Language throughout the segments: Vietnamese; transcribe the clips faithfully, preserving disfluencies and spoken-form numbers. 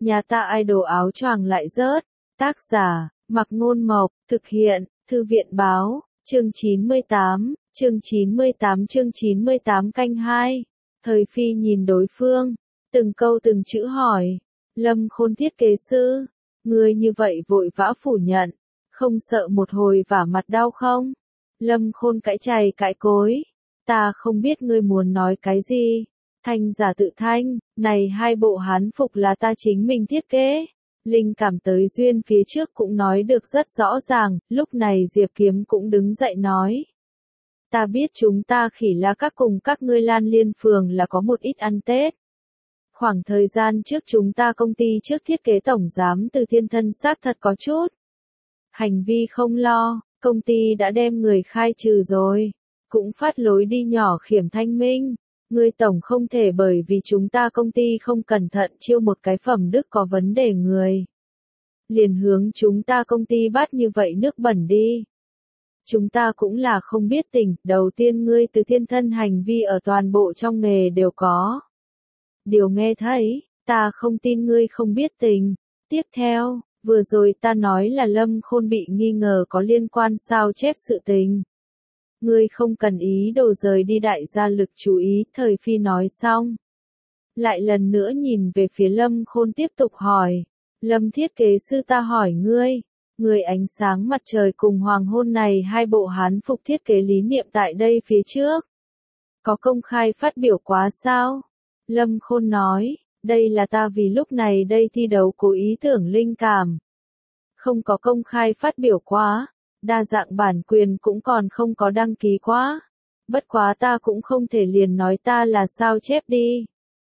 Nhà ta idol áo choàng lại rớt. Tác giả, Mặc Ngôn Mộc, thực hiện, Thư viện Báo, chương chín mươi tám, chương chín mươi tám chương chín mươi tám canh hai. Thời Phi nhìn đối phương, từng câu từng chữ hỏi, Lâm Khôn thiết kế sư, ngươi như vậy vội vã phủ nhận, không sợ một hồi vả mặt đau không? Lâm Khôn cãi chày cãi cối, ta không biết ngươi muốn nói cái gì. Thanh giả tự thanh, này hai bộ hán phục là ta chính mình thiết kế. Linh cảm tới duyên phía trước cũng nói được rất rõ ràng, lúc này Diệp Kiếm cũng đứng dậy nói. Ta biết chúng ta khỉ la các cùng các ngươi Lan Liên Phường là có một ít ăn Tết. Khoảng thời gian trước chúng ta công ty trước thiết kế tổng giám từ thiên thân xác thật có chút. Hành vi không lo, công ty đã đem người khai trừ rồi. Cũng phát lối đi nhỏ khiểm thanh minh. Ngươi tổng không thể bởi vì chúng ta công ty không cẩn thận chiêu một cái phẩm đức có vấn đề người. Liền hướng chúng ta công ty bắt như vậy nước bẩn đi. Chúng ta cũng là không biết tình, đầu tiên ngươi từ thiên thân hành vi ở toàn bộ trong nghề đều có. Điều nghe thấy, ta không tin ngươi không biết tình. Tiếp theo, vừa rồi ta nói là Lâm Khôn bị nghi ngờ có liên quan sao chép sự tình. Ngươi không cần ý đồ rời đi đại gia lực chú ý, Thời Phi nói xong. Lại lần nữa nhìn về phía Lâm Khôn tiếp tục hỏi. Lâm thiết kế sư ta hỏi ngươi, người ánh sáng mặt trời cùng hoàng hôn này hai bộ hán phục thiết kế lý niệm tại đây phía trước. Có công khai phát biểu quá sao? Lâm Khôn nói, đây là ta vì lúc này đây thi đấu cố ý tưởng linh cảm. Không có công khai phát biểu quá. Đa dạng bản quyền cũng còn không có đăng ký quá. Bất quá ta cũng không thể liền nói ta là sao chép đi.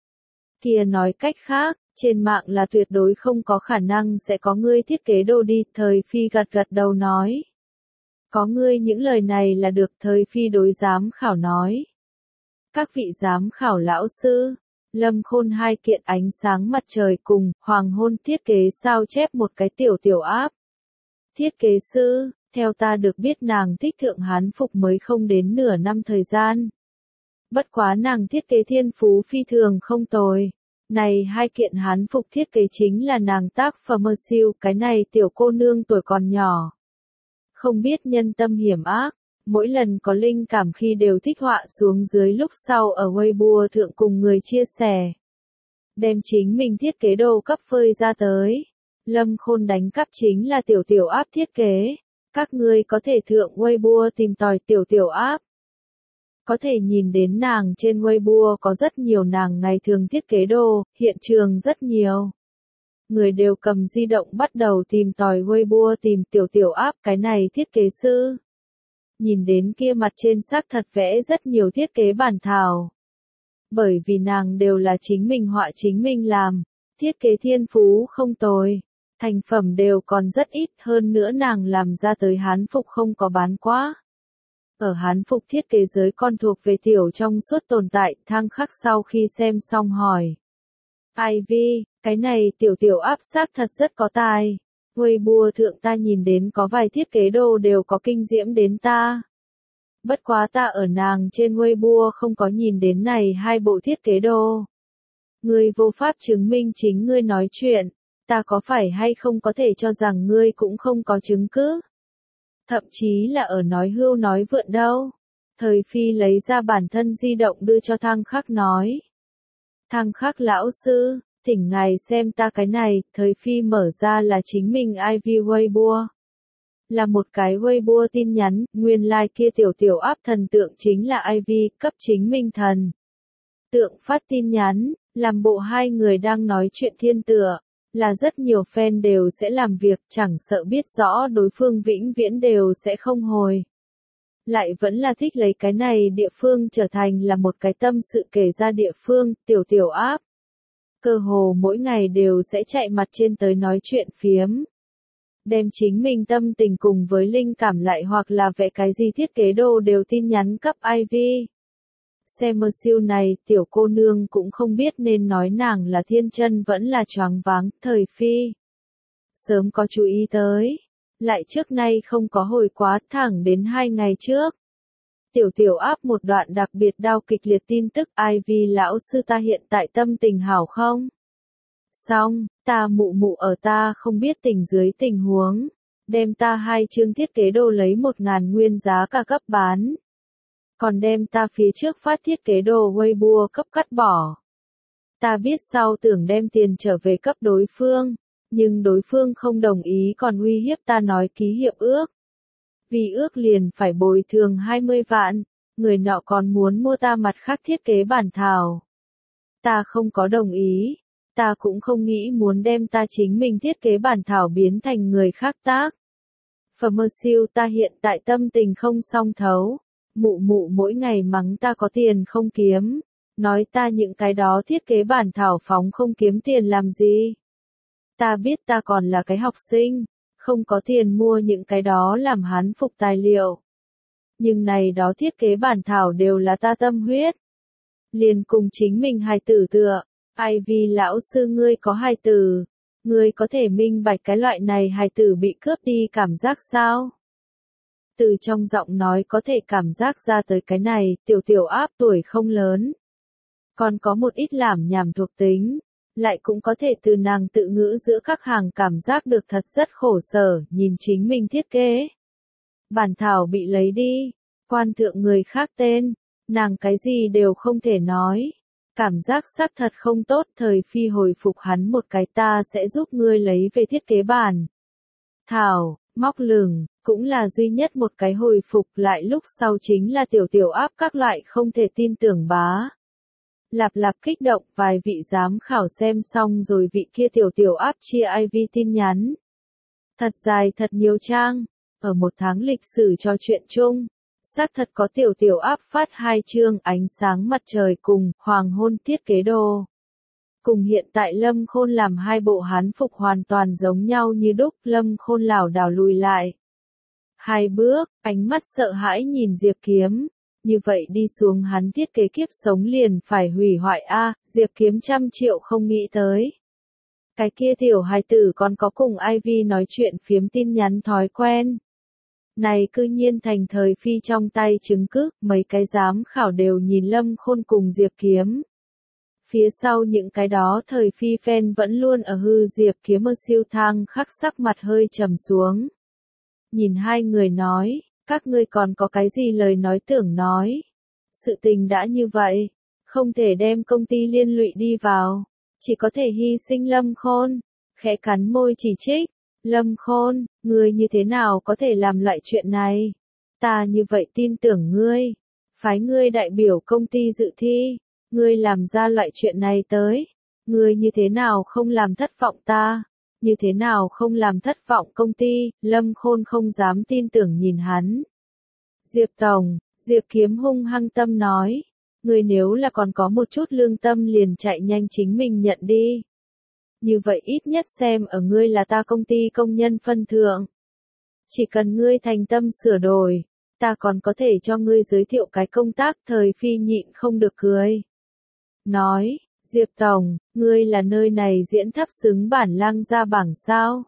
Kia nói cách khác, trên mạng là tuyệt đối không có khả năng sẽ có ngươi thiết kế đồ đi. Thời Phi gật gật đầu nói. Có ngươi những lời này là được. Thời Phi đối giám khảo nói. Các vị giám khảo lão sư, Lâm Khôn hai kiện ánh sáng mặt trời cùng hoàng hôn thiết kế sao chép một cái tiểu tiểu áp. Thiết kế sư, theo ta được biết nàng thích thượng hán phục mới không đến nửa năm thời gian. Bất quá nàng thiết kế thiên phú phi thường không tồi. Này hai kiện hán phục thiết kế chính là nàng tác phẩm siêu, cái này tiểu cô nương tuổi còn nhỏ. Không biết nhân tâm hiểm ác, mỗi lần có linh cảm khi đều thích họa xuống dưới lúc sau ở Weibo thượng cùng người chia sẻ. Đem chính mình thiết kế đồ cấp phơi ra tới. Lâm Khôn đánh cắp chính là tiểu tiểu áp thiết kế. Các ngươi có thể thượng Weibo tìm tòi tiểu tiểu áp. Có thể nhìn đến nàng trên Weibo có rất nhiều nàng ngày thường thiết kế đồ, hiện trường rất nhiều. Người đều cầm di động bắt đầu tìm tòi Weibo tìm tiểu tiểu áp cái này thiết kế sư. Nhìn đến kia mặt trên xác thật vẽ rất nhiều thiết kế bản thảo. Bởi vì nàng đều là chính mình họa chính mình làm, thiết kế thiên phú không tồi. Thành phẩm đều còn rất ít, hơn nữa nàng làm ra tới hán phục không có bán quá. Ở hán phục thiết kế giới con thuộc về tiểu trong suốt tồn tại, Thang Khắc sau khi xem xong hỏi. Ivy, cái này tiểu tiểu áp xác thật rất có tài. Weibo thượng ta nhìn đến có vài thiết kế đồ đều có kinh diễm đến ta. Bất quá ta ở nàng trên Weibo không có nhìn đến này hai bộ thiết kế đồ. Ngươi vô pháp chứng minh chính ngươi nói chuyện. Ta có phải hay không có thể cho rằng ngươi cũng không có chứng cứ? Thậm chí là ở nói hưu nói vượn đâu. Thời Phi lấy ra bản thân di động đưa cho Thang Khắc nói. Thang Khắc lão sư, thỉnh ngài xem ta cái này. Thời Phi mở ra là chính mình Ivy Weibo. Là một cái Weibo tin nhắn, nguyên lai like kia tiểu tiểu áp thần tượng chính là Ivy, cấp chính minh thần. Tượng phát tin nhắn, làm bộ hai người đang nói chuyện thiên tựa. Là rất nhiều fan đều sẽ làm việc chẳng sợ biết rõ đối phương vĩnh viễn đều sẽ không hồi. Lại vẫn là thích lấy cái này địa phương trở thành là một cái tâm sự kể ra địa phương, tiểu tiểu áp. Cơ hồ mỗi ngày đều sẽ chạy mặt trên tới nói chuyện phiếm. Đem chính mình tâm tình cùng với linh cảm lại hoặc là vẽ cái gì thiết kế đồ đều tin nhắn cấp Ivy. Xem mơ siêu này, tiểu cô nương cũng không biết nên nói nàng là thiên chân vẫn là choáng váng. Thời Phi sớm có chú ý tới, lại trước nay không có hồi quá, thẳng đến hai ngày trước. Tiểu tiểu áp một đoạn đặc biệt đau kịch liệt tin tức. Ivy lão sư ta hiện tại tâm tình hảo không? Xong, ta mụ mụ ở ta không biết tình dưới tình huống, đem ta hai chương thiết kế đồ lấy một ngàn nguyên giá cả cấp bán. Còn đem ta phía trước phát thiết kế đồ Weibo cấp cắt bỏ. Ta biết sau tưởng đem tiền trở về cấp đối phương, nhưng đối phương không đồng ý còn uy hiếp ta nói ký hiệp ước. Vì ước liền phải bồi thường hai mươi vạn, người nọ còn muốn mua ta mặt khác thiết kế bản thảo. Ta không có đồng ý, ta cũng không nghĩ muốn đem ta chính mình thiết kế bản thảo biến thành người khác tác. Phẩm siêu ta hiện tại tâm tình không song thấu, mụ mụ mỗi ngày mắng ta có tiền không kiếm, nói ta những cái đó thiết kế bản thảo phóng không kiếm tiền làm gì. Ta biết ta còn là cái học sinh, không có tiền mua những cái đó làm hán phục tài liệu. Nhưng này đó thiết kế bản thảo đều là ta tâm huyết. Liền cùng chính mình hài tử tựa, ai vì lão sư ngươi có hài tử, ngươi có thể minh bạch cái loại này hài tử bị cướp đi cảm giác sao? Từ trong giọng nói có thể cảm giác ra tới cái này, tiểu tiểu áp tuổi không lớn. Còn có một ít làm nhảm thuộc tính, lại cũng có thể từ nàng tự ngữ giữa các hàng cảm giác được thật rất khổ sở, nhìn chính mình thiết kế. Bản thảo bị lấy đi, quan thượng người khác tên, nàng cái gì đều không thể nói. Cảm giác xác thật không tốt, thời phi hồi phục hắn một cái ta sẽ giúp ngươi lấy về thiết kế bản. Thảo, móc lửng, cũng là duy nhất một cái hồi phục lại lúc sau chính là tiểu tiểu áp các loại không thể tin tưởng bá. Lạp lạp kích động vài vị giám khảo xem xong rồi vị kia tiểu tiểu áp chia i vê tin nhắn. Thật dài thật nhiều trang, ở một tháng lịch sử trò chuyện chung, xác thật có tiểu tiểu áp phát hai chương ánh sáng mặt trời cùng hoàng hôn thiết kế đồ. Cùng hiện tại Lâm Khôn làm hai bộ hán phục hoàn toàn giống nhau như đúc, Lâm Khôn lảo đảo lùi lại. Hai bước, ánh mắt sợ hãi nhìn Diệp Kiếm. Như vậy đi xuống hắn thiết kế kiếp sống liền phải hủy hoại a, Diệp Kiếm trăm triệu không nghĩ tới. Cái kia tiểu hài tử còn có cùng Ivy nói chuyện phiếm tin nhắn thói quen. Này cư nhiên thành thời phi trong tay chứng cứ, mấy cái giám khảo đều nhìn Lâm Khôn cùng Diệp Kiếm. Phía sau những cái đó thời phi fan vẫn luôn ở hư Diệp Kiếm ở siêu thang khắc sắc mặt hơi trầm xuống. Nhìn hai người nói. Các ngươi còn có cái gì lời nói tưởng nói? Sự tình đã như vậy, không thể đem công ty liên lụy đi vào, chỉ có thể hy sinh Lâm Khôn. Khẽ cắn môi chỉ trích, Lâm Khôn, ngươi như thế nào có thể làm loại chuyện này? Ta như vậy tin tưởng ngươi, phái ngươi đại biểu công ty dự thi, ngươi làm ra loại chuyện này tới, ngươi như thế nào không làm thất vọng ta? Như thế nào không làm thất vọng công ty, Lâm Khôn không dám tin tưởng nhìn hắn. Diệp Tổng, Diệp Kiếm hung hăng tâm nói, người nếu là còn có một chút lương tâm liền chạy nhanh chính mình nhận đi. Như vậy ít nhất xem ở ngươi là ta công ty công nhân phân thượng. Chỉ cần ngươi thành tâm sửa đổi, ta còn có thể cho ngươi giới thiệu cái công tác thời phi nhịn không được cười. Nói. Diệp Tổng, ngươi là nơi này diễn thấp xứng bản lang ra bảng sao?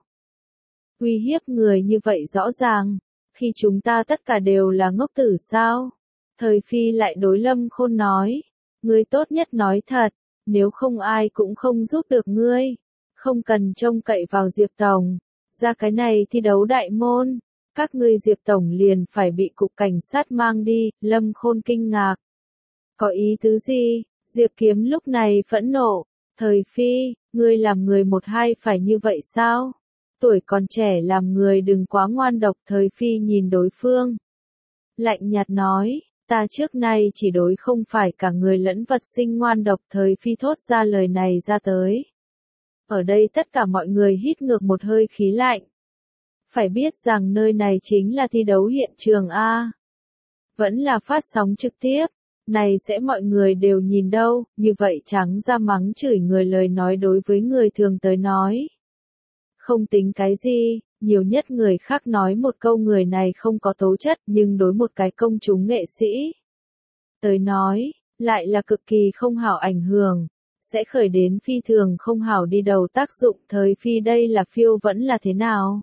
Uy hiếp người như vậy rõ ràng, khi chúng ta tất cả đều là ngốc tử sao? Thời phi lại đối Lâm Khôn nói, ngươi tốt nhất nói thật, nếu không ai cũng không giúp được ngươi, không cần trông cậy vào Diệp Tổng, ra cái này thi đấu đại môn, các ngươi Diệp Tổng liền phải bị cục cảnh sát mang đi, Lâm Khôn kinh ngạc. Có ý tứ gì? Diệp Kiếm lúc này phẫn nộ, thời phi, ngươi làm người một hai phải như vậy sao? Tuổi còn trẻ làm người đừng quá ngoan độc, thời phi nhìn đối phương. Lạnh nhạt nói, ta trước nay chỉ đối không phải cả người lẫn vật sinh ngoan độc, thời phi thốt ra lời này ra tới. Ở đây tất cả mọi người hít ngược một hơi khí lạnh. Phải biết rằng nơi này chính là thi đấu hiện trường A. Vẫn là phát sóng trực tiếp. Này sẽ mọi người đều nhìn đâu, như vậy trắng ra mắng chửi người lời nói đối với người thường tới nói. Không tính cái gì, nhiều nhất người khác nói một câu người này không có tố chất nhưng đối một cái công chúng nghệ sĩ. Tới nói, lại là cực kỳ không hảo ảnh hưởng, sẽ khởi đến phi thường không hảo đi đầu tác dụng thời phi đây là phiêu vẫn là thế nào.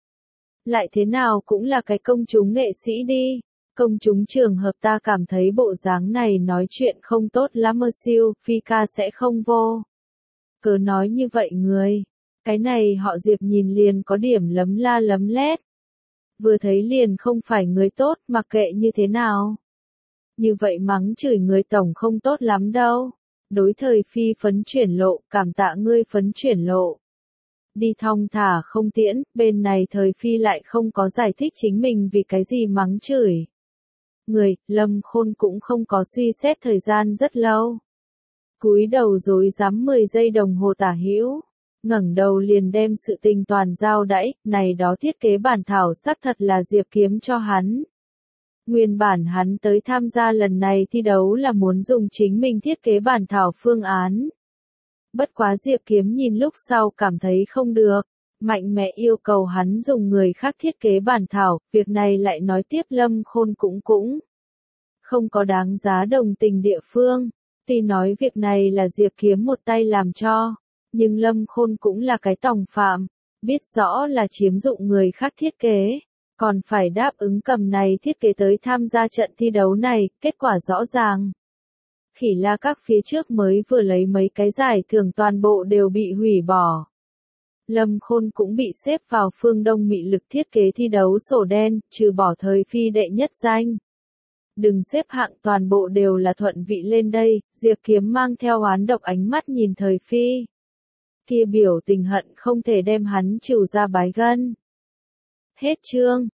Lại thế nào cũng là cái công chúng nghệ sĩ đi. Công chúng trường hợp ta cảm thấy bộ dáng này nói chuyện không tốt lắm mơ siêu, phi ca sẽ không vô. Cớ nói như vậy người. Cái này họ Diệp nhìn liền có điểm lấm la lấm lét. Vừa thấy liền không phải người tốt, mặc kệ như thế nào. Như vậy mắng chửi người tổng không tốt lắm đâu. Đối thời phi phấn chuyển lộ, cảm tạ ngươi phấn chuyển lộ. Đi thong thả không tiễn, bên này thời phi lại không có giải thích chính mình vì cái gì mắng chửi. Người, Lâm Khôn cũng không có suy xét thời gian rất lâu. Cúi đầu rối rắm mười giây đồng hồ tả hữu, ngẩng đầu liền đem sự tình toàn giao đãi, này đó thiết kế bản thảo xác thật là Diệp Kiếm cho hắn. Nguyên bản hắn tới tham gia lần này thi đấu là muốn dùng chính mình thiết kế bản thảo phương án. Bất quá Diệp Kiếm nhìn lúc sau cảm thấy không được, mạnh mẽ yêu cầu hắn dùng người khác thiết kế bản thảo, việc này lại nói tiếp Lâm Khôn cũng cũng không có đáng giá đồng tình địa phương. Tuy nói việc này là Diệp Kiếm một tay làm cho, nhưng Lâm Khôn cũng là cái tòng phạm, biết rõ là chiếm dụng người khác thiết kế, còn phải đáp ứng cầm này thiết kế tới tham gia trận thi đấu này, kết quả rõ ràng. Khỉ La Các phía trước mới vừa lấy mấy cái giải thưởng toàn bộ đều bị hủy bỏ. Lâm Khôn cũng bị xếp vào phương Đông mị lực thiết kế thi đấu sổ đen, trừ bỏ thời phi đệ nhất danh. Đừng xếp hạng toàn bộ đều là thuận vị lên đây, Diệp Kiếm mang theo oán độc ánh mắt nhìn thời phi. Kia biểu tình hận không thể đem hắn trừ ra bái gân. Hết chương.